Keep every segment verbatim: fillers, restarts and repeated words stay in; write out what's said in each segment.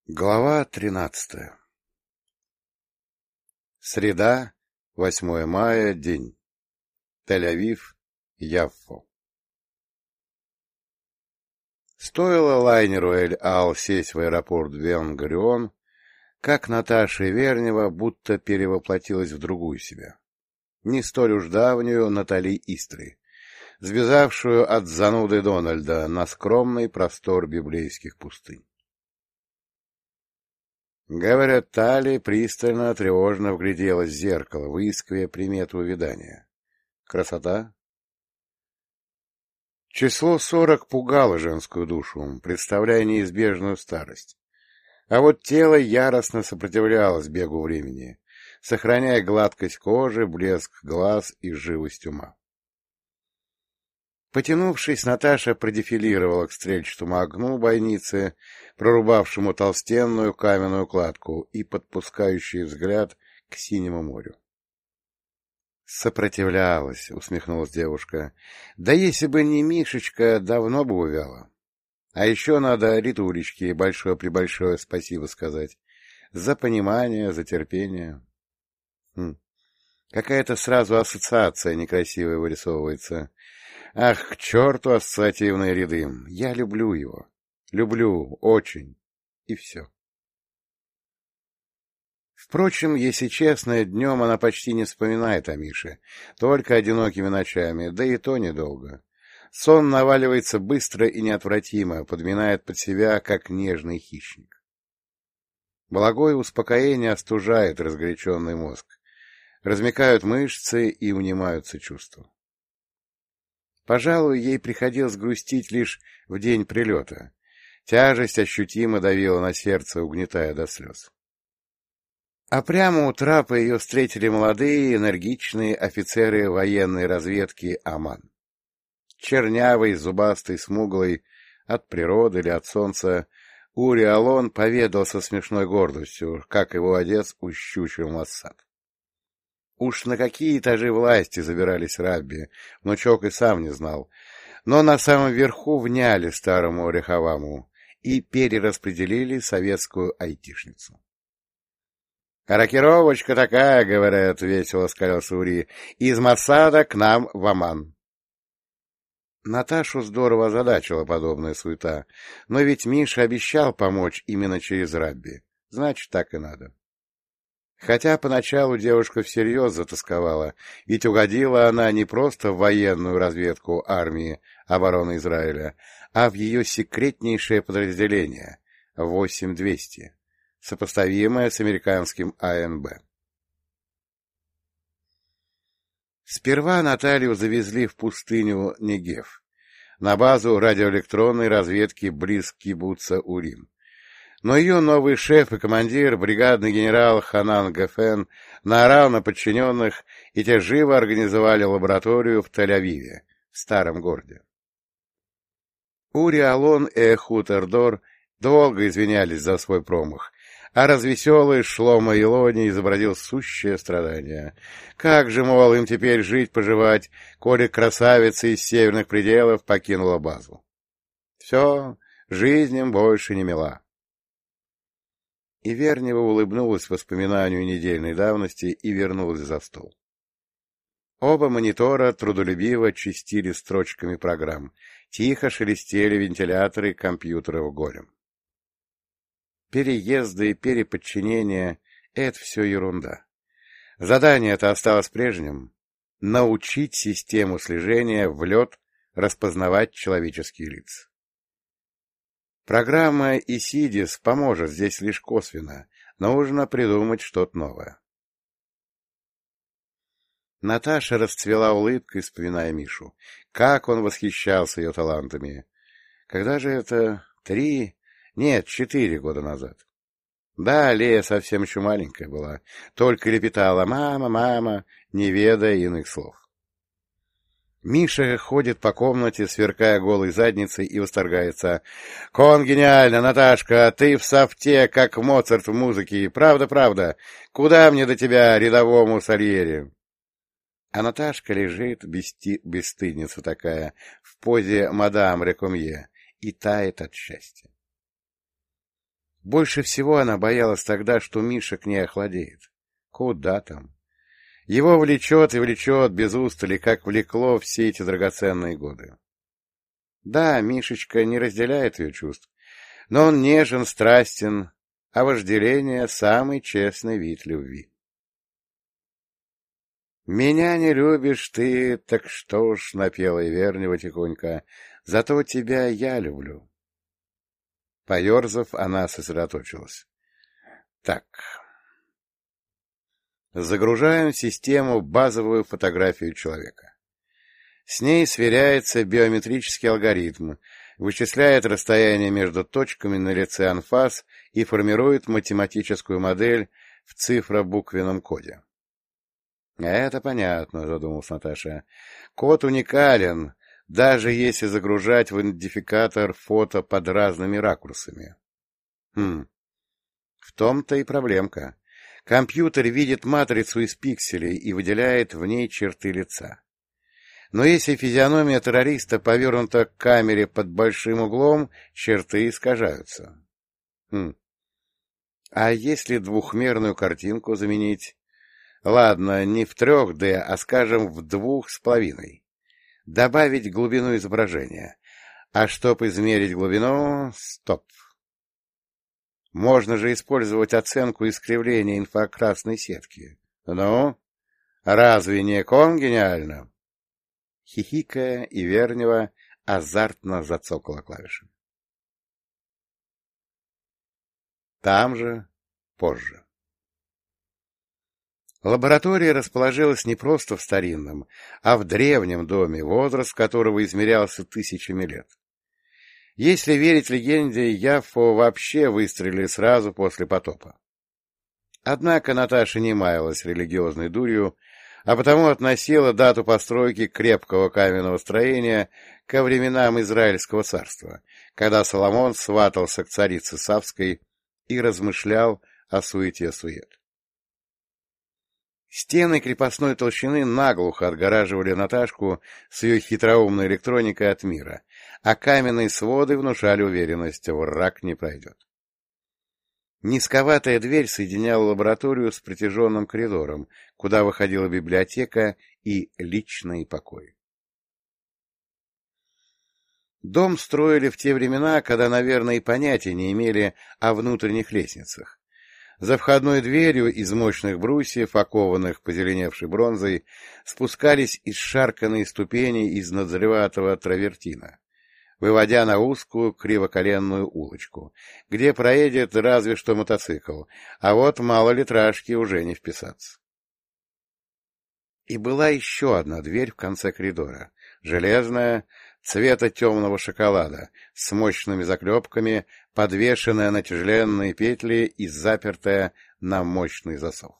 Глава тринадцатая. Среда, восьмое мая, день. Тель-Авив, Яффо. Стоило лайнеру Эль-Ал сесть в аэропорт Бен-Гурион, как Наташа Вернева будто перевоплотилась в другую себя. Не столь уж давнюю Натали Истри, сбежавшую от зануды Дональда на скромный простор библейских пустынь. Говорят, Тали пристально, тревожно вгляделась в зеркало, выискивая примету увядания. Красота? Число сорок пугало женскую душу, представляя неизбежную старость. А вот тело яростно сопротивлялось бегу времени, сохраняя гладкость кожи, блеск глаз и живость ума. Потянувшись, Наташа продефилировала к стрельчатому окну бойницы, прорубавшему толстенную каменную кладку и подпускающий взгляд к синему морю. «Сопротивлялась», — усмехнулась девушка. «Да если бы не Мишечка, давно бы увяла. А еще надо Ритулечке большое-пребольшое спасибо сказать. За понимание, за терпение». Хм. Какая-то сразу ассоциация некрасивая вырисовывается. Ах, к черту ассоциативные ряды! Я люблю его. Люблю. Очень. И все. Впрочем, если честно, днем она почти не вспоминает о Мише, только одинокими ночами, да и то недолго. Сон наваливается быстро и неотвратимо, подминает под себя, как нежный хищник. Благое успокоение остужает разгоряченный мозг, размякают мышцы и унимаются чувства. Пожалуй, ей приходилось грустить лишь в день прилета. Тяжесть ощутимо давила на сердце, угнетая до слез. А прямо у трапа ее встретили молодые, энергичные офицеры военной разведки ОМАН. Чернявый, зубастый, смуглый, от природы или от солнца, Ури Алон поведал со смешной гордостью, как его отец ущучил Моссад. Уж на какие этажи власти забирались Рабби, внучок и сам не знал, но на самом верху вняли старому Рехаваму и перераспределили советскую айтишницу. — Рокировочка такая, — говорят, — весело скалился Ури, — из Моссада к нам в Оман. Наташу здорово озадачила подобная суета, но ведь Миша обещал помочь именно через Рабби, значит, так и надо. Хотя поначалу девушка всерьез затасковала, ведь угодила она не просто в военную разведку армии обороны Израиля, а в ее секретнейшее подразделение — восемь двести, сопоставимое с американским А Н Б. Сперва Наталью завезли в пустыню Негев, на базу радиоэлектронной разведки близ кибуца Урим. Но ее новый шеф и командир, бригадный генерал Ханан Гефен, наорал на подчиненных, и те живо организовали лабораторию в Тель-Авиве, в старом городе. Ури Алон и Эхуд Эрдор долго извинялись за свой промах, а развеселый Шломо Илони изобразил сущее страдание. Как же, мол, им теперь жить-поживать, коли красавица из северных пределов покинула базу? Все, жизнь им больше не мила. И Вернева улыбнулась воспоминанию недельной давности и вернулась за стол. Оба монитора трудолюбиво чистили строчками программ, тихо шелестели вентиляторы компьютеров горем. Переезды, переподчинения — это все ерунда. Задание-то осталось прежним — научить систему слежения в лед распознавать человеческие лица. Программа ИСИДИС поможет здесь лишь косвенно, нужно придумать что-то новое. Наташа расцвела улыбкой, вспоминая Мишу. Как он восхищался ее талантами. Когда же это? Три? Нет, четыре года назад. Да, Лея совсем еще маленькая была, только лепетала «мама, мама», не ведая иных слов. Миша ходит по комнате, сверкая голой задницей, и восторгается. «Кон гениально, Наташка, ты в софте, как Моцарт в музыке. Правда-правда. Куда мне до тебя, рядовому Сальери?» А Наташка лежит, бести... бесстыдница такая, в позе мадам Рекомье, и тает от счастья. Больше всего она боялась тогда, что Миша к ней охладеет. Куда там? Его влечет и влечет без устали, как влекло все эти драгоценные годы. Да, Мишечка не разделяет ее чувств, но он нежен, страстен, а вожделение — самый честный вид любви. «Меня не любишь ты, так что ж», — напела Ивернева тихонько, — «зато тебя я люблю». Поерзав, она сосредоточилась. Так. Загружаем в систему базовую фотографию человека. С ней сверяется биометрический алгоритм, вычисляет расстояние между точками на лице анфас и формирует математическую модель в цифро-буквенном коде. — Это понятно, — задумалась Наташа. — Код уникален, даже если загружать в идентификатор фото под разными ракурсами. Хм, в том-то и проблемка. Компьютер видит матрицу из пикселей и выделяет в ней черты лица. Но если физиономия террориста повернута к камере под большим углом, черты искажаются. Хм. А если двухмерную картинку заменить? Ладно, не в трех дэ, а, скажем, в двух с половиной. Добавить глубину изображения. А чтобы измерить глубину... Стоп. Можно же использовать оценку искривления инфракрасной сетки. Ну, разве не ком гениально? Хихикая, Ивернева азартно зацокала клавишами. Там же, позже. Лаборатория расположилась не просто в старинном, а в древнем доме, возраст которого измерялся тысячами лет. Если верить легенде, Яффу вообще выстрелили сразу после потопа. Однако Наташа не маялась религиозной дурью, а потому относила дату постройки крепкого каменного строения ко временам Израильского царства, когда Соломон сватался к царице Савской и размышлял о суете-сует. Стены крепостной толщины наглухо отгораживали Наташку с ее хитроумной электроникой от мира, а каменные своды внушали уверенность — враг не пройдет. Низковатая дверь соединяла лабораторию с протяженным коридором, куда выходила библиотека и личные покои. Дом строили в те времена, когда, наверное, и понятия не имели о внутренних лестницах. За входной дверью из мощных брусьев, окованных позеленевшей бронзой, спускались исшарканные ступени из ноздреватого травертина, выводя на узкую кривоколенную улочку, где проедет разве что мотоцикл, а вот малолитражки уже не вписаться. И была еще одна дверь в конце коридора, железная, цвета темного шоколада, с мощными заклепками, подвешенная на тяжеленные петли и запертая на мощный засов.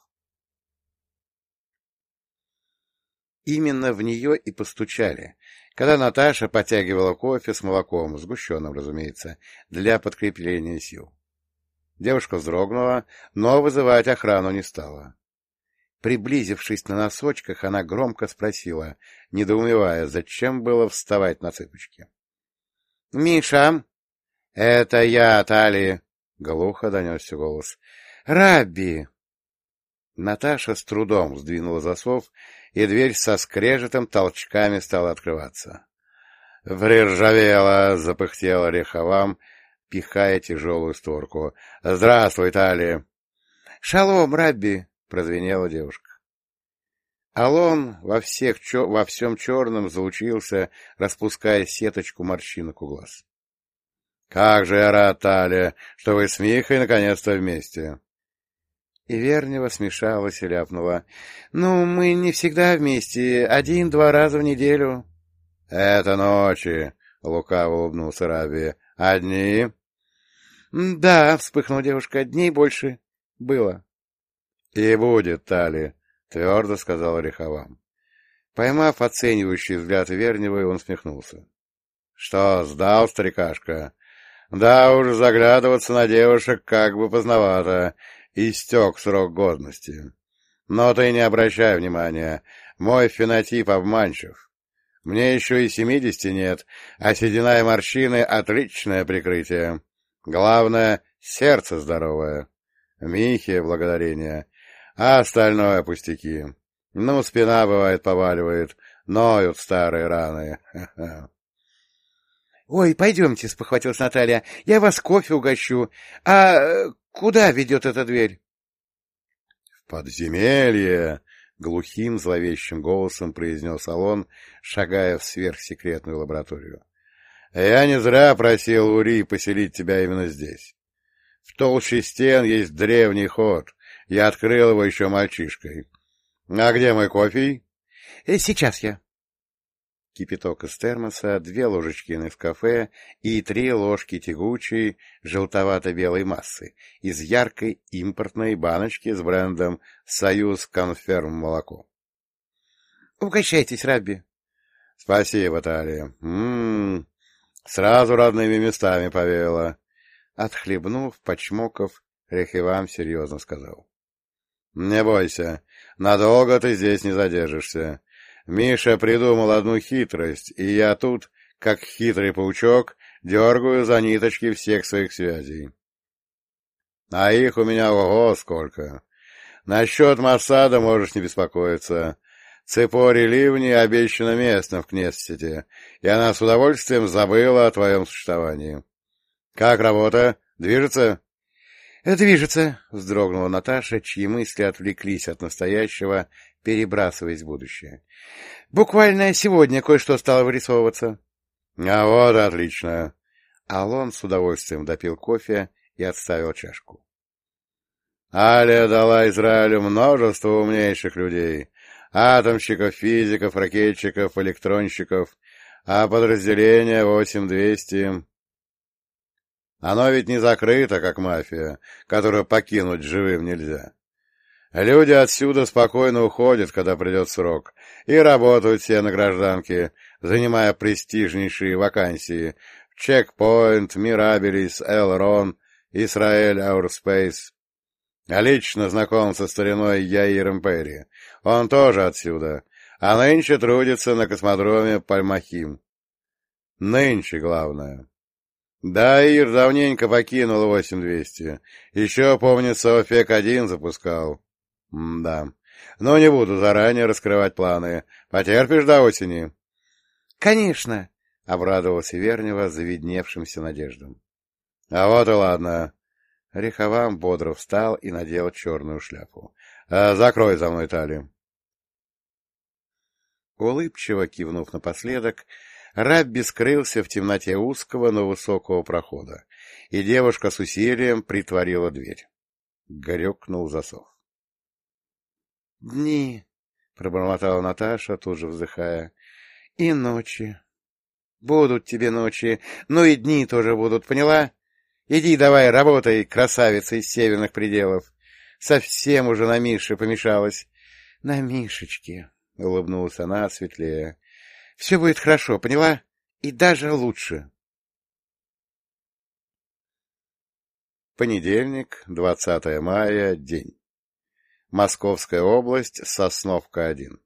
Именно в нее и постучали, когда Наташа потягивала кофе с молоком, сгущенным, разумеется, для подкрепления сил. Девушка вздрогнула, но вызывать охрану не стала. Приблизившись на носочках, она громко спросила, недоумевая, зачем было вставать на цыпочки. — Миша! — Это я, Тали! — глухо донесся голос. — Рабби! Наташа с трудом сдвинула засов, и дверь со скрежетом толчками стала открываться. — Приржавела! — запыхтела Рехавам, пихая тяжелую створку. — Здравствуй, Тали! — Шалом, Рабби! — прозвенела девушка. Алон во, всех, во всем черном заучился, распуская сеточку морщинок у глаз. — Как же я рад, Таля, что вы с Михой наконец-то вместе! И Вернева смешалась и ляпнула. — Ну, мы не всегда вместе, один-два раза в неделю. — Это ночи, — лукаво улыбнулся Раби. — Одни? — Да, — вспыхнула девушка, — дней больше было. — И будет, Тали, — твердо сказал Рехавам. Поймав оценивающий взгляд Верневой, он смехнулся. — Что, сдал, старикашка? Да уж, заглядываться на девушек как бы поздновато. Истек срок годности. Но ты не обращай внимания. Мой фенотип обманчив. Мне еще и семидесяти нет, а седина и морщины — отличное прикрытие. Главное — Сердце здоровое. Михе благодарение. А остальное пустяки. Ну, спина, бывает, поваливает. Ноют старые раны. — Ой, пойдемте, — спохватилась Наталья, — я вас кофе угощу. А куда ведет эта дверь? — В подземелье, — глухим зловещим голосом произнес Алон, шагая в сверхсекретную лабораторию. — Я не зря просил Ури поселить тебя именно здесь. В толще стен есть древний ход. Я открыл его еще мальчишкой. А где мой кофе? — Сейчас я. Кипяток из термоса, две ложечки Нескафе и три ложки тягучей желтовато-белой массы из яркой импортной баночки с брендом «Союз Конферм молоко». — Угощайтесь, Рабби. — Спасибо, Талия. М-м-м, сразу родными местами повеяло. Отхлебнув, почмоков, Рехивам серьезно сказал. — Не бойся, надолго ты здесь не задержишься. Миша придумал одну хитрость, и я тут, как хитрый паучок, дергаю за ниточки всех своих связей. А их у меня ого сколько. Насчет Моссада можешь не беспокоиться. Цепори Ливни обещано местно в Кнессете, и она с удовольствием забыла о твоем существовании. Как работа? Движется? — Движется, — вздрогнула Наташа, чьи мысли отвлеклись от настоящего, перебрасываясь в будущее. — Буквально сегодня кое-что стало вырисовываться. — А вот отлично. Алон с удовольствием допил кофе и отставил чашку. — Алия дала Израилю множество умнейших людей. Атомщиков, физиков, ракетчиков, электронщиков, а подразделение восемь двести... Оно ведь не закрыто, как мафия, которую покинуть живым нельзя. Люди отсюда спокойно уходят, когда придет срок, и работают все на гражданке, занимая престижнейшие вакансии в Чекпоинт, Мирабелис, Элрон, Исраэль Аурспейс. А лично знаком со стариной Яиром Перри. Он тоже отсюда, а нынче трудится на космодроме Пальмахим. Нынче главное. Да, Ир давненько покинул восемь двести. Еще, помнится, ОФЕК один запускал. М-да. Но не буду заранее раскрывать планы. Потерпишь до осени? — Конечно, — обрадовался Вернева завидневшимся надеждам. — А вот и ладно. Рехавам бодро встал и надел черную шляпу. А — Закрой за мной талию. Улыбчиво кивнув напоследок, Рабби скрылся в темноте узкого, но высокого прохода, и девушка с усилием притворила дверь. Грёкнул засов. — Дни, — пробормотала Наташа, тут же вздыхая, — и ночи. Будут тебе ночи, но и дни тоже будут, поняла? Иди давай, работай, красавица из северных пределов. Совсем уже на Мише помешалась. — На Мишечке, — улыбнулась она светлее. — Все будет хорошо, поняла? И даже лучше. Понедельник, двадцатое мая, день. Московская область, Сосновка один.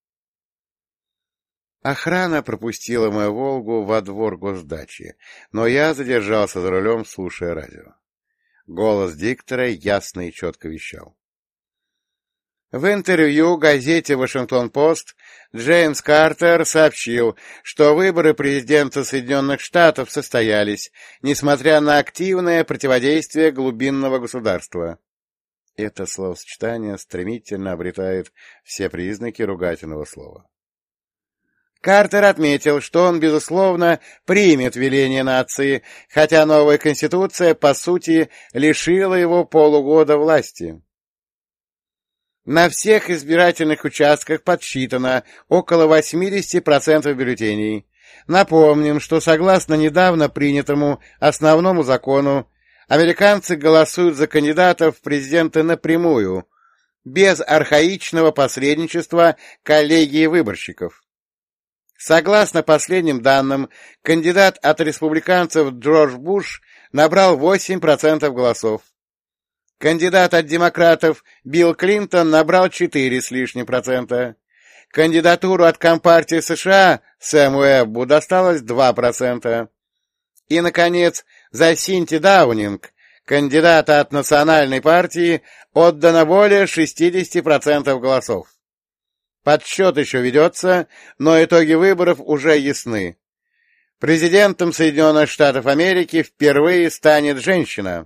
Охрана пропустила мою «Волгу» во двор госдачи, но я задержался за рулем, слушая радио. Голос диктора ясно и четко вещал. В интервью газете «Вашингтон-Пост» Джеймс Картер сообщил, что выборы президента Соединенных Штатов состоялись, несмотря на активное противодействие глубинного государства. Это словосочетание стремительно обретает все признаки ругательного слова. Картер отметил, что он, безусловно, примет веление нации, хотя новая конституция, по сути, лишила его полугода власти. На всех избирательных участках подсчитано около восемьдесят процентов бюллетеней. Напомним, что согласно недавно принятому основному закону, американцы голосуют за кандидатов в президенты напрямую, без архаичного посредничества коллегии выборщиков. Согласно последним данным, кандидат от республиканцев Джордж Буш набрал восемь процентов голосов. Кандидат от демократов Билл Клинтон набрал четыре с лишним процента. Кандидатуру от Компартии США Сэму Эббу досталось два процента. И, наконец, за Синти Даунинг, кандидата от национальной партии отдано более шестидесяти процентов голосов. Подсчет еще ведется, но итоги выборов уже ясны. Президентом Соединенных Штатов Америки впервые станет женщина.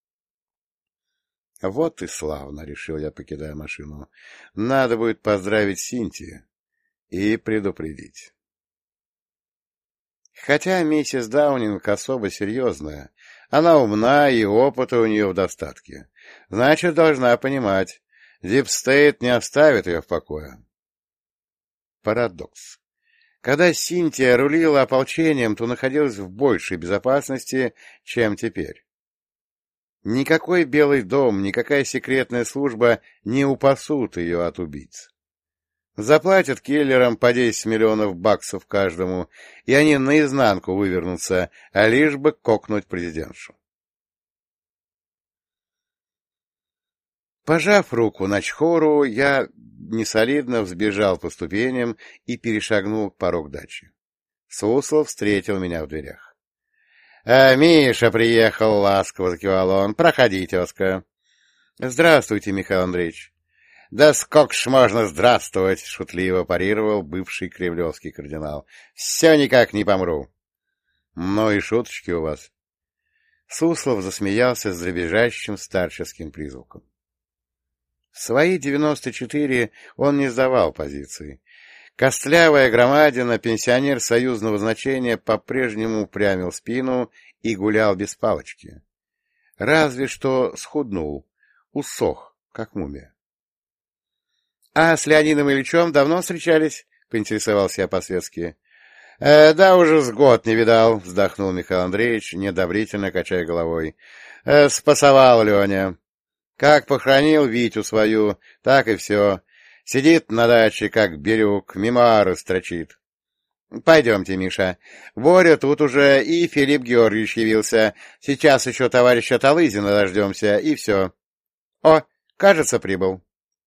Вот и славно, — решил я, покидая машину. Надо будет поздравить Синтию и предупредить. Хотя миссис Даунинг особо серьезная, она умна и опыта у нее в достатке. Значит, должна понимать, Дипстейт не оставит ее в покое. Парадокс. Когда Синтия рулила ополчением, то находилась в большей безопасности, чем теперь. Никакой Белый дом, никакая секретная служба не упасут ее от убийц. Заплатят киллерам по десять миллионов баксов каждому, и они наизнанку вывернутся, а лишь бы кокнуть президентшу. Пожав руку Начхору, я несолидно взбежал по ступеням и перешагнул порог дачи. Суслов встретил меня в дверях. — А, Миша приехал, — ласково закивал он. — Проходи, тезка. — Здравствуйте, Михаил Андреевич. — Да сколько ж можно здравствовать, — шутливо парировал бывший кремлевский кардинал. — Все никак не помру. — Ну и шуточки у вас. Суслов засмеялся с дребезжащим старческим призвуком. В свои девяносто четыре он не сдавал позиции. Костлявая громадина, пенсионер союзного значения, по-прежнему упрямил спину и гулял без палочки. Разве что схуднул, усох, как мумия. — А с Леонидом Ильичем давно встречались? — поинтересовался я по-светски. «Э, — Да уже с год не видал, — вздохнул Михаил Андреевич, недобрительно качая головой. Э, — Спасовал Леня. Как похоронил Витю свою, так и все. Сидит на даче, как бирюк, мемуары строчит. — Пойдемте, Миша. Боря тут уже, и Филипп Георгиевич явился. Сейчас еще товарища Талызина дождемся, и все. О, кажется, прибыл.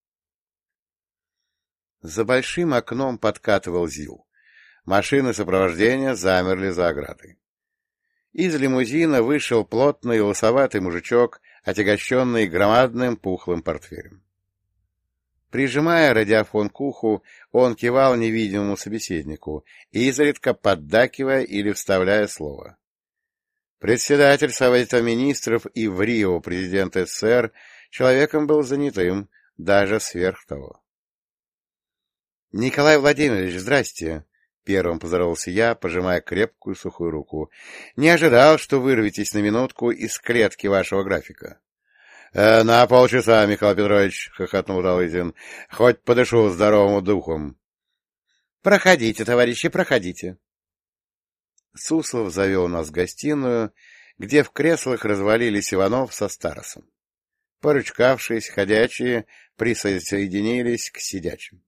За большим окном подкатывал ЗИЛ. Машины сопровождения замерли за оградой. Из лимузина вышел плотный лысоватый мужичок, отягощенный громадным пухлым портфелем. Прижимая радиофон к уху, он кивал невидимому собеседнику, изредка поддакивая или вставляя слово. Председатель Совета министров и в Рио президент СССР человеком был занятым, даже сверх того. — Николай Владимирович, здрасте! — первым поздоровался я, пожимая крепкую сухую руку. — Не ожидал, что вырветесь на минутку из клетки вашего графика. «Э, — На полчаса, Михаил Петрович, — хохотнул Талызин, — хоть подышу здоровым духом. — Проходите, товарищи, проходите. Суслов завел нас в гостиную, где в креслах развалились Иванов со Старосом. Поручкавшись, ходячие присоединились к сидячим.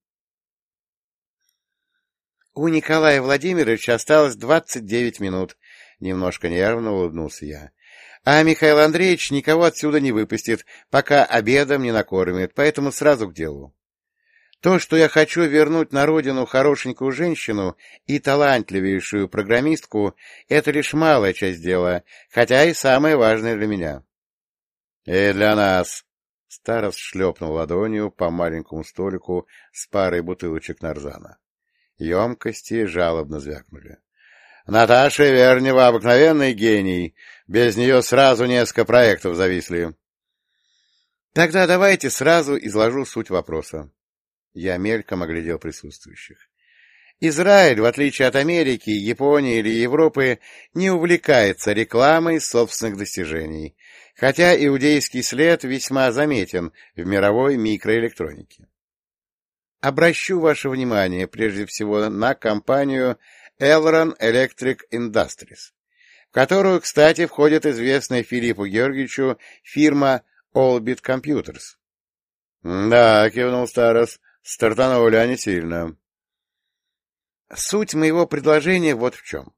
— У Николая Владимировича осталось двадцать девять минут, — немножко нервно улыбнулся я. — А Михаил Андреевич никого отсюда не выпустит, пока обедом не накормит, поэтому сразу к делу. То, что я хочу вернуть на родину хорошенькую женщину и талантливейшую программистку, это лишь малая часть дела, хотя и самое важное для меня. — И для нас! — Старос шлепнул ладонью по маленькому столику с парой бутылочек нарзана. Емкости жалобно звякнули. — Наташа Вернева обыкновенный гений. Без нее сразу несколько проектов зависли. — Тогда давайте сразу изложу суть вопроса. Я мельком оглядел присутствующих. Израиль, в отличие от Америки, Японии или Европы, не увлекается рекламой собственных достижений, хотя иудейский след весьма заметен в мировой микроэлектронике. Обращу ваше внимание прежде всего на компанию Elron Electric Industries, в которую, кстати, входит известная Филиппу Георгиевичу фирма Allbit Computers. — Да, — кивнул Старос, — стартанули они сильно. Суть моего предложения вот в чем.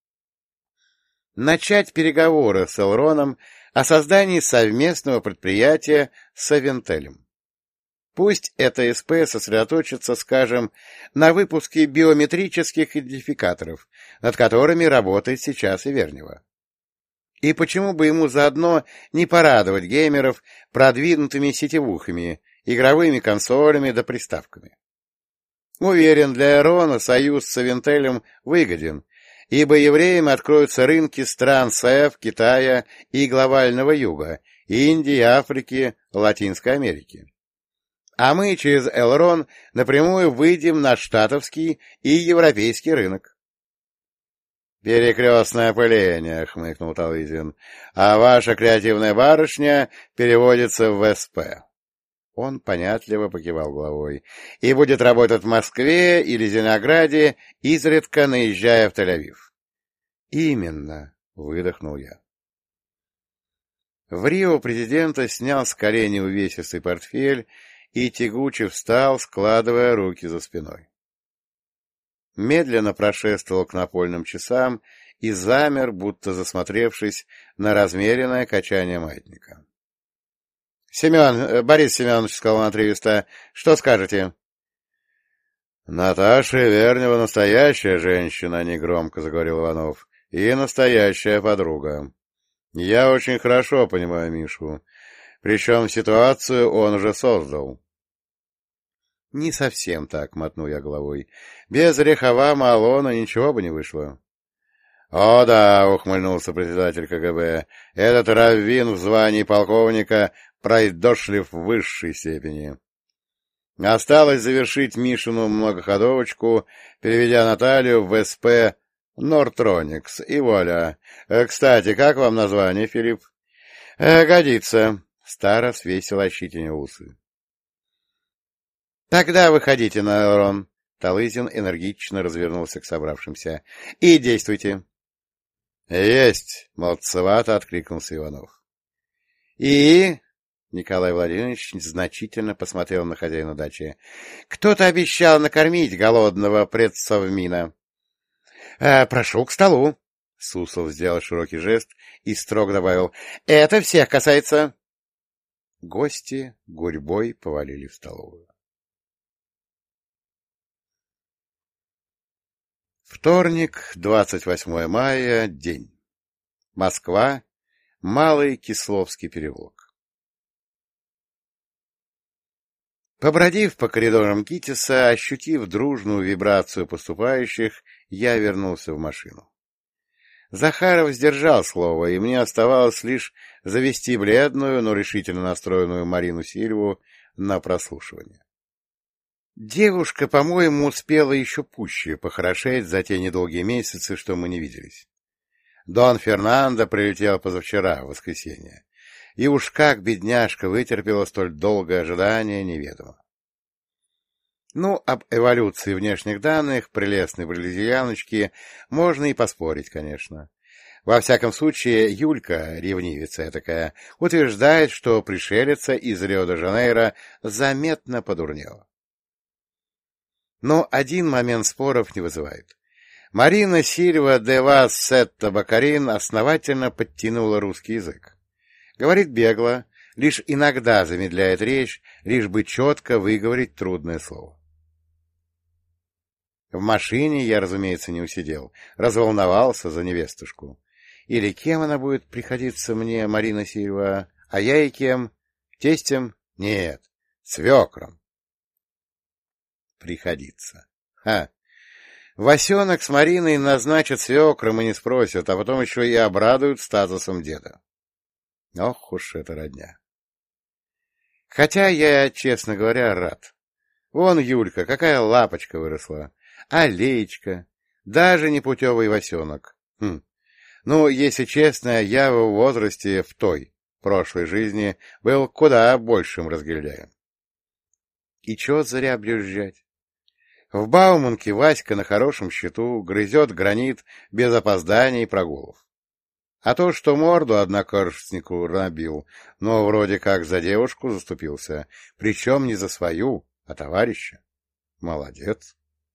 Начать переговоры с Элроном о создании совместного предприятия с Авентелем. Пусть это СП сосредоточится, скажем, на выпуске биометрических идентификаторов, над которыми работает сейчас и Вернева. И почему бы ему заодно не порадовать геймеров продвинутыми сетевухами, игровыми консолями да приставками? Уверен, для Эрона союз с Авентелем выгоден, ибо евреям откроются рынки стран СЭФ, Китая и глобального юга, Индии, Африки, Латинской Америки. А мы через Элрон напрямую выйдем на штатовский и европейский рынок. «Перекрестное опыление», — хмыкнул Талызин, — «а ваша креативная барышня переводится в СП». Он понятливо покивал головой. «И будет работать в Москве или Зеленограде, изредка наезжая в Тель-Авив». «Именно», — выдохнул я. В Рио президента снял с коленей увесистый портфель и тягуче встал, складывая руки за спиной. Медленно прошествовал к напольным часам и замер, будто засмотревшись на размеренное качание маятника. — Семен, Борис Семенович, — сказал он отрывисто, — что скажете? — Наташа Вернева настоящая женщина, — негромко заговорил Иванов, — и настоящая подруга. Я очень хорошо понимаю Мишу, причем ситуацию он уже создал. — Не совсем так, — мотнул я головой. — Без Рехавама Алона ничего бы не вышло. — О да, — ухмыльнулся председатель КГБ, — этот раввин в звании полковника пройдошлив в высшей степени. Осталось завершить Мишину многоходовочку, переведя Наталью в СП Нортроникс, и вуаля. Кстати, как вам название, Филипп? Э, — Годится. Старо свесил ощетине усы. — Тогда выходите на Элрон. Талызин энергично развернулся к собравшимся. — И действуйте. — Есть! — молодцевато откликнулся Иванов. — И... Николай Владимирович значительно посмотрел на хозяина дачи. — Кто-то обещал накормить голодного предсовмина. «Э, — Прошу к столу. Суслов сделал широкий жест и строго добавил. — Это всех касается. Гости гурьбой повалили в столовую. Вторник, двадцать восьмое мая, день. Москва, Малый Кисловский переулок. Побродив по коридорам ГИТИСа, ощутив дружную вибрацию поступающих, я вернулся в машину. Захаров сдержал слово, и мне оставалось лишь завести бледную, но решительно настроенную Марину Сильву на прослушивание. Девушка, по-моему, успела еще пуще похорошеть за те недолгие месяцы, что мы не виделись. Дон Фернандо прилетел позавчера, в воскресенье. И уж как бедняжка вытерпела столь долгое ожидание, неведомо. Ну, об эволюции внешних данных прелестной бриллианочки можно и поспорить, конечно. Во всяком случае, Юлька, ревнивица такая, утверждает, что пришелица из Рио-де-Жанейро заметно подурнела. Но один момент споров не вызывает. Марина Сильва де Вас Сетта Бакарин основательно подтянула русский язык. Говорит бегло, лишь иногда замедляет речь, лишь бы четко выговорить трудное слово. В машине я, разумеется, не усидел, разволновался за невестушку. Или кем она будет приходиться мне, Марина Сильва, а я и кем? Тестем? Нет, свекром. Приходиться. Ха! Васенок с Мариной назначат свекром и не спросят, а потом еще и обрадуют статусом деда. Ох уж эта родня. Хотя я, честно говоря, рад. Вон Юлька, какая лапочка выросла. А Леечка, даже непутевый Васенок. Хм. Ну, если честно, я в его возрасте в той, прошлой жизни, был куда большим разгильдяем. И чё зря брюзжать? В Бауманке Васька на хорошем счету грызет гранит без опозданий и прогулов. А то, что морду однокурснику набил, но вроде как за девушку заступился, причем не за свою, а товарища. Молодец.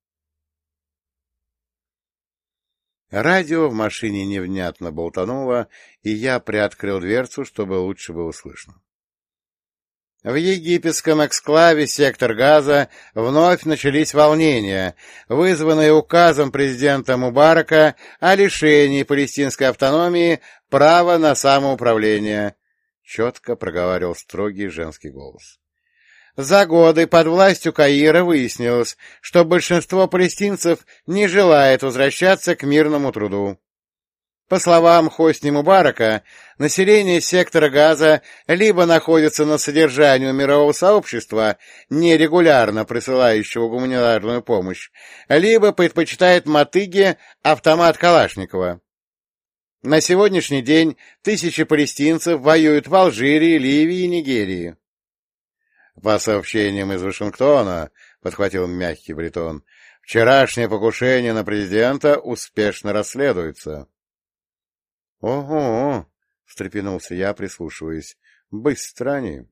Радио в машине невнятно болтануло, и я приоткрыл дверцу, чтобы лучше было слышно. В египетском эксклаве «Сектор Газа» вновь начались волнения, вызванные указом президента Мубарака о лишении палестинской автономии права на самоуправление, — четко проговаривал строгий женский голос. За годы под властью Каира выяснилось, что большинство палестинцев не желает возвращаться к мирному труду. По словам Хосни Мубарака, население сектора Газа либо находится на содержании у мирового сообщества, нерегулярно присылающего гуманитарную помощь, либо предпочитает мотыге автомат Калашникова. На сегодняшний день тысячи палестинцев воюют в Алжире, Ливии и Нигерии. По сообщениям из Вашингтона, — подхватил мягкий бретон, — вчерашнее покушение на президента успешно расследуется. — Ого! — встрепенулся я, прислушиваясь. — Быстро они.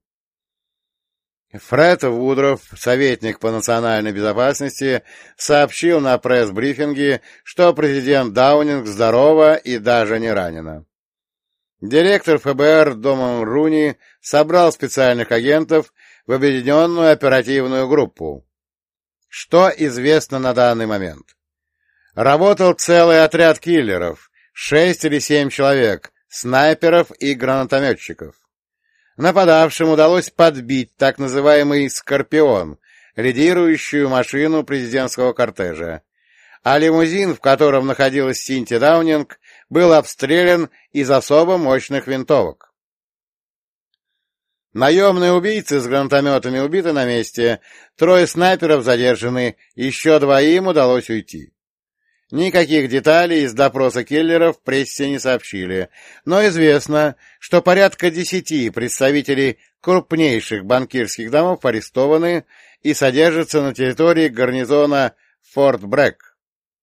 Фред Вудров, советник по национальной безопасности, сообщил на пресс-брифинге, что президент Даунинг здорова и даже не ранена. Директор ФБР Домон Руни собрал специальных агентов в объединенную оперативную группу. Что известно на данный момент? Работал целый отряд киллеров, шесть или семь человек, снайперов и гранатометчиков. Нападавшим удалось подбить так называемый «Скорпион», лидирующую машину президентского кортежа, а лимузин, в котором находилась Синти Даунинг, был обстрелян из особо мощных винтовок. Наемные убийцы с гранатометами убиты на месте, трое снайперов задержаны, еще двоим удалось уйти. Никаких деталей из допроса киллеров в прессе не сообщили, но известно, что порядка десяти представителей крупнейших банкирских домов арестованы и содержатся на территории гарнизона Форт Брэк.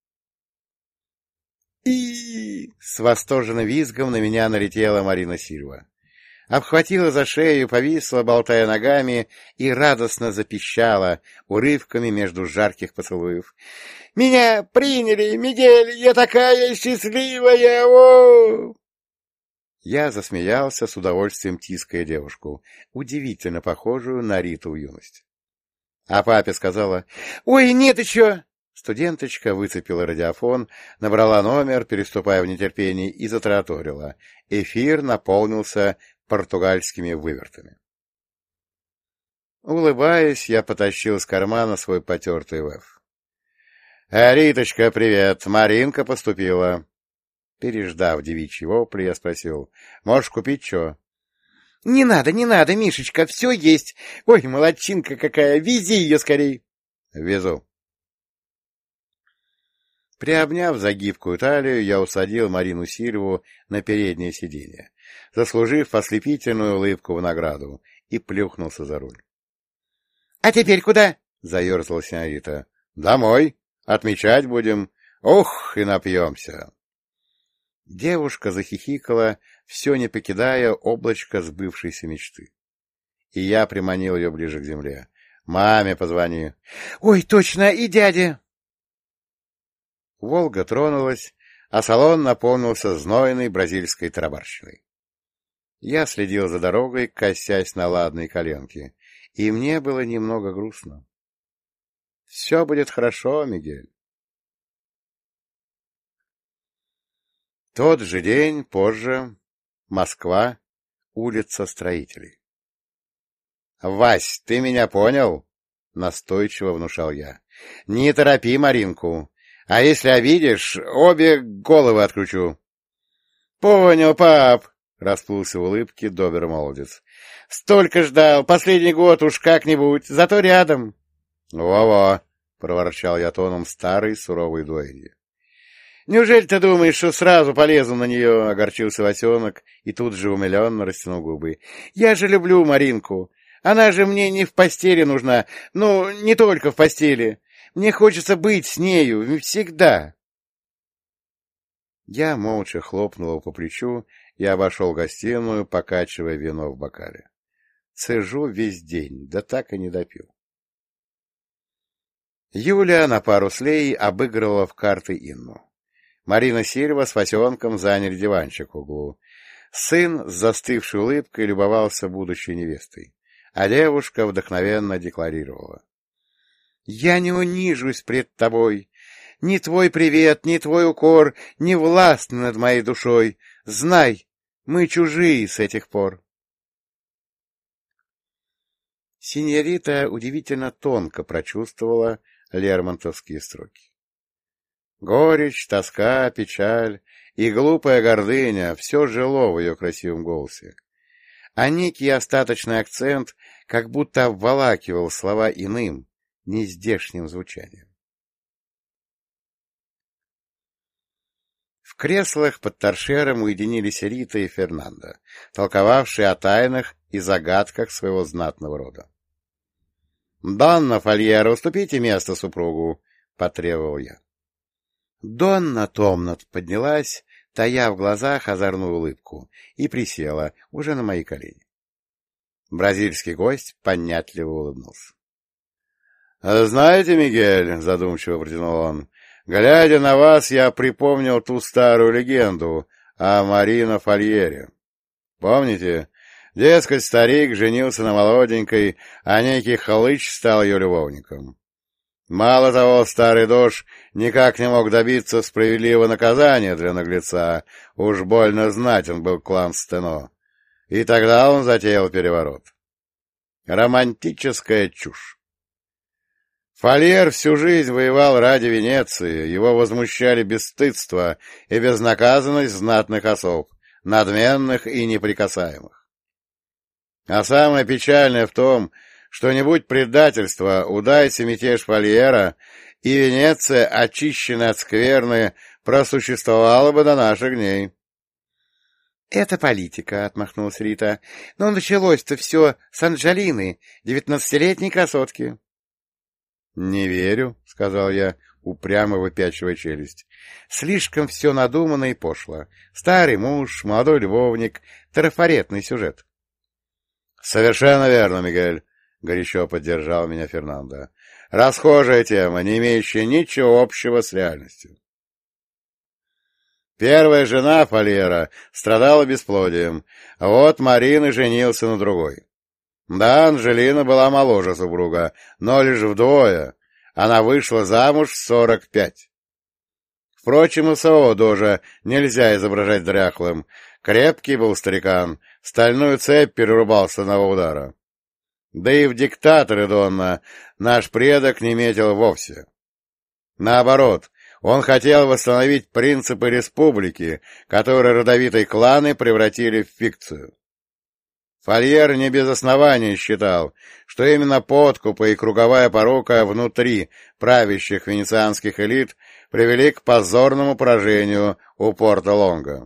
И с восторженным визгом на меня налетела Марина Сильва. Обхватила за шею, повисла, болтая ногами, и радостно запищала урывками между жарких поцелуев. — Меня приняли, Мигель, я такая счастливая! О! Я засмеялся, с удовольствием тиская девушку, удивительно похожую на Риту в юности. А папе сказала: — Ой, нет еще! Студенточка выцепила радиофон, набрала номер, переступая в нетерпении, и затараторила. Эфир наполнился португальскими вывертами. Улыбаясь, я потащил из кармана свой потертый вэф. «Э, Риточка, привет! Маринка поступила!» Переждав девичьи вопли, я спросил: «Можешь купить что?» «Не надо, не надо, Мишечка, все есть! Ой, молодчинка какая! Вези ее скорей!» «Везу!» Приобняв за гибкую талию, я усадил Марину Сильву на переднее сиденье, заслужив ослепительную улыбку в награду, и плюхнулся за руль. — А теперь куда? — заерзала сеньорита. — Домой. Отмечать будем. Ух, и напьемся. Девушка захихикала, все не покидая облачко сбывшейся мечты. И я приманил ее ближе к земле. — Маме позвони. — Ой, точно, и дяде. Волга тронулась, а салон наполнился знойной бразильской тарабарщиной. Я следил за дорогой, косясь на ладные коленки, и мне было немного грустно. Все будет хорошо, Мигель. Тот же день, позже, Москва, улица Строителей. — Вась, ты меня понял? — настойчиво внушал я. — Не торопи Маринку. А если обидишь, обе головы откручу. — Понял, пап, — расплылся в улыбке добрый молодец. — Столько ждал, последний год уж как-нибудь, зато рядом. Во — Во-во, — проворчал я тоном старой суровой дуэли. — Неужели ты думаешь, что сразу полезу на нее? — огорчился Васенок и тут же умиленно растянул губы. — Я же люблю Маринку. Она же мне не в постели нужна, ну, не только в постели. Мне хочется быть с нею всегда. Я молча хлопнул его по плечу и обошел гостиную, покачивая вино в бокале. Цежу весь день, да так и не допил. Юля на пару с Леей обыгрывала в карты Инну. Марина Сильва с Васенком заняли диванчик в углу. Сын с застывшей улыбкой любовался будущей невестой, а девушка вдохновенно декларировала. — Я не унижусь пред тобой. Ни твой привет, ни твой укор не властны над моей душой. Знай, мы чужие с этих пор. Синьорита удивительно тонко прочувствовала лермонтовские строки. Горечь, тоска, печаль и глупая гордыня — все жило в ее красивом голосе, а некий остаточный акцент как будто обволакивал слова иным, нездешним звучанием. В креслах под торшером уединились Рита и Фернандо, толковавшие о тайнах и загадках своего знатного рода. — Донна Фольера, уступите место супругу, — потребовал я. Донна томно поднялась, тая в глазах озорную улыбку, и присела уже на мои колени. Бразильский гость понятливо улыбнулся. — Знаете, Мигель, — задумчиво протянул он, — глядя на вас, я припомнил ту старую легенду о Марино Фольере. Помните? Дескать, старик женился на молоденькой, а некий хлыщ стал ее любовником. Мало того, старый дож никак не мог добиться справедливого наказания для наглеца, уж больно знатен был клан Стено. И тогда он затеял переворот. Романтическая чушь. Фольер всю жизнь воевал ради Венеции, его возмущали бесстыдство и безнаказанность знатных особ, надменных и неприкасаемых. А самое печальное в том, что не будь предательства, удайся мятеж Фольера, и Венеция, очищенная от скверны, просуществовала бы до наших дней. — Это политика, — отмахнулась Рита. — Но началось-то все с Анджелины, девятнадцатилетней красотки. — Не верю, — сказал я, упрямо выпячивая челюсть. — Слишком все надумано и пошло. Старый муж, молодой любовник, трафаретный сюжет. — Совершенно верно, Мигель, — горячо поддержал меня Фернандо. — Расхожая тема, не имеющая ничего общего с реальностью. Первая жена Фольера страдала бесплодием, а вот Марин и женился на другой. Да, Анджелина была моложе супруга, но лишь вдвое. Она вышла замуж в сорок пять. Впрочем, и самого дожа нельзя изображать дряхлым. Крепкий был старикан, стальную цепь перерубал с одного удара. Да и в диктаторы Донна наш предок не метил вовсе. Наоборот, он хотел восстановить принципы республики, которые родовитые кланы превратили в фикцию. Фольер не без основания считал, что именно подкупы и круговая порука внутри правящих венецианских элит привели к позорному поражению у Порто-Лонго.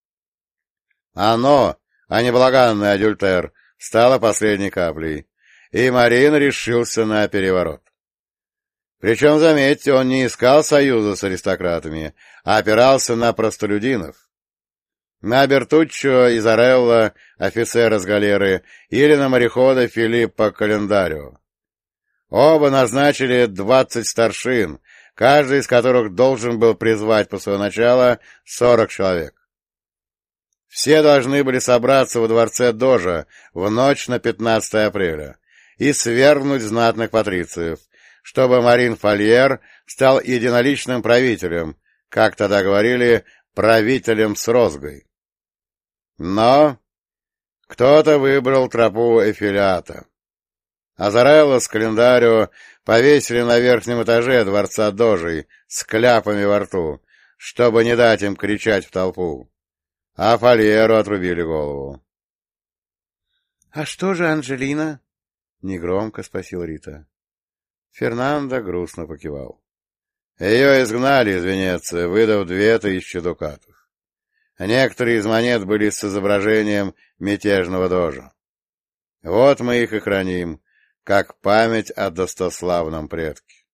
Оно, а не благанный адюльтер, стало последней каплей, и Марин решился на переворот. Причем, заметьте, он не искал союза с аристократами, а опирался на простолюдинов. На Бертуччо Изарелло, офицера с галеры, или на морехода Филиппо Календарио. Оба назначили двадцать старшин, каждый из которых должен был призвать по свое начало сорок человек. Все должны были собраться во дворце Дожа в ночь на пятнадцатое апреля и свергнуть знатных патрициев, чтобы Марин Фольер стал единоличным правителем, как тогда говорили, правителем с розгой. Но кто-то выбрал тропу Эфилиата. Азарелло с Календарио повесили на верхнем этаже дворца Дожей с кляпами во рту, чтобы не дать им кричать в толпу, а Фольеру отрубили голову. — А что же Анджелина? — негромко спросил Рита. Фернандо грустно покивал. Ее изгнали из Венеции, выдав две тысячи дукатов. Некоторые из монет были с изображением мятежного дожа. Вот мы их и храним, как память о достославном предке.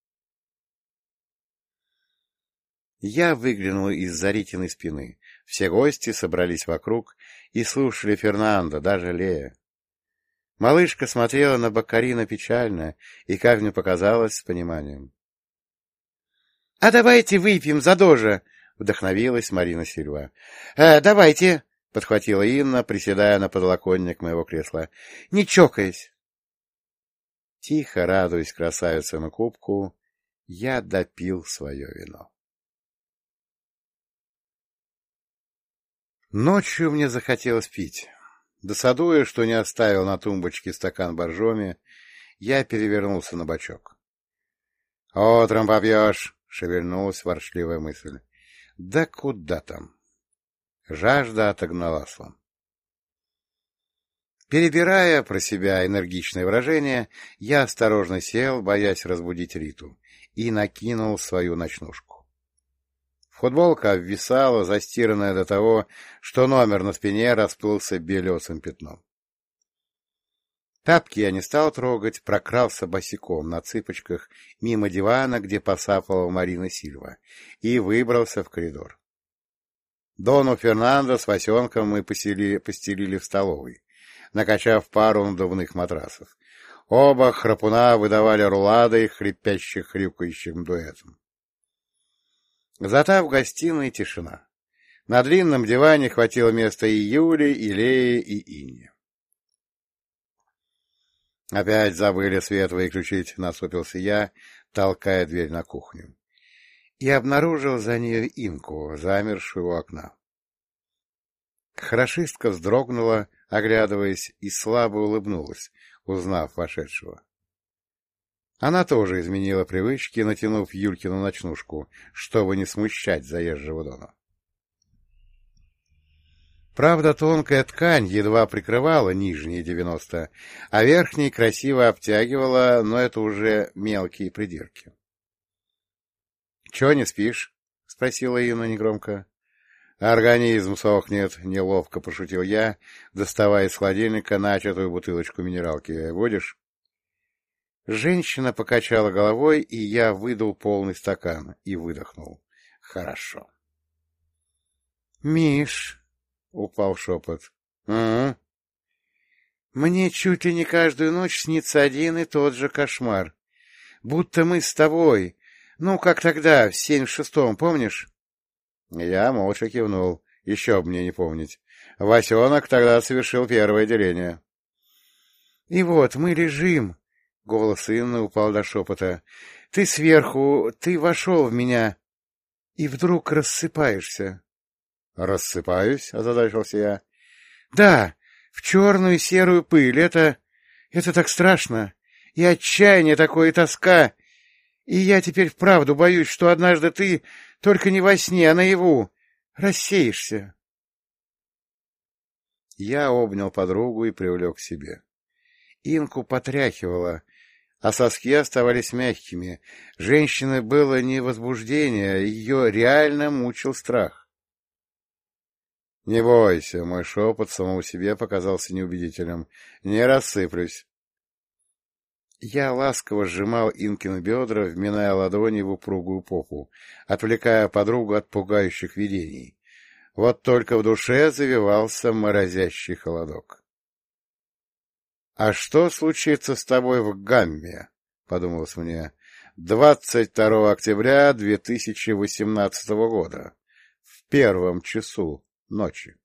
Я выглянул из-за Ритиной спины. Все гости собрались вокруг и слушали Фернандо, даже Лея. Малышка смотрела на Баккарина печально и, как мне показалось, с пониманием. — А давайте выпьем за дожа! — вдохновилась Марина Сильва. — э, Давайте! — подхватила Инна, приседая на подлокотник моего кресла. — Не чокаясь. Тихо радуясь красавицам и кубку, я допил свое вино. Ночью мне захотелось пить. Досадуя, что не оставил на тумбочке стакан боржоми, я перевернулся на бочок. — Утром попьешь, — шевельнулась ворчливая мысль. — Да куда там? Жажда отогнала сон. Перебирая про себя энергичные выражения, я осторожно сел, боясь разбудить Риту, и накинул свою ночнушку. Футболка обвисала, застиранная до того, что номер на спине расплылся белесым пятном. Тапки я не стал трогать, прокрался босиком на цыпочках мимо дивана, где посапывала Марина Сильва, и выбрался в коридор. Дону Фернандо с Васенком мы постелили, постелили в столовой, накачав пару надувных матрасов. Оба храпуна выдавали рулады хрипящих хрюкающим дуэтом. Зато в гостиной тишина. На длинном диване хватило места и Юле, и Лее, и Инне. Опять забыли свет выключить, — насупился я, толкая дверь на кухню. И обнаружил за нею Инку, замершую у окна. Хорошистка вздрогнула, оглядываясь, и слабо улыбнулась, узнав вошедшего. Она тоже изменила привычки, натянув Юлькину ночнушку, чтобы не смущать заезжего Дона. Правда, тонкая ткань едва прикрывала нижние девяносто, а верхние красиво обтягивала, но это уже мелкие придирки. — Чего не спишь? — спросила Инна негромко. — Организм сохнет, — неловко пошутил я, доставая из холодильника начатую бутылочку минералки. — Будешь? Женщина покачала головой, и я выдал полный стакан и выдохнул. — Хорошо. — Миш, — упал шепот. — Угу. — Мне чуть ли не каждую ночь снится один и тот же кошмар. Будто мы с тобой, ну, как тогда, в семь шестом, помнишь? Я молча кивнул. Еще бы мне не помнить. Васенок тогда совершил первое деление. — И вот мы лежим. Голос Инны упал до шепота. — Ты сверху, ты вошел в меня, и вдруг рассыпаешься. — Рассыпаюсь? — озадачился я. — Да, в черную серую пыль. Это... это так страшно. И отчаяние такое, и тоска. И я теперь вправду боюсь, что однажды ты, только не во сне, а наяву, рассеешься. Я обнял подругу и привлек к себе. Инку потряхивала, а соски оставались мягкими. Женщины было не возбуждение, ее реально мучил страх. — Не бойся, — мой шепот самому себе показался неубедительным. — Не рассыплюсь. Я ласково сжимал Инкины бедра, вминая ладони в упругую попу, отвлекая подругу от пугающих видений. Вот только в душе завивался морозящий холодок. — А что случится с тобой в Гамме? — подумалось мне. — двадцать второго октября две тысячи восемнадцатого года, в первом часу ночи.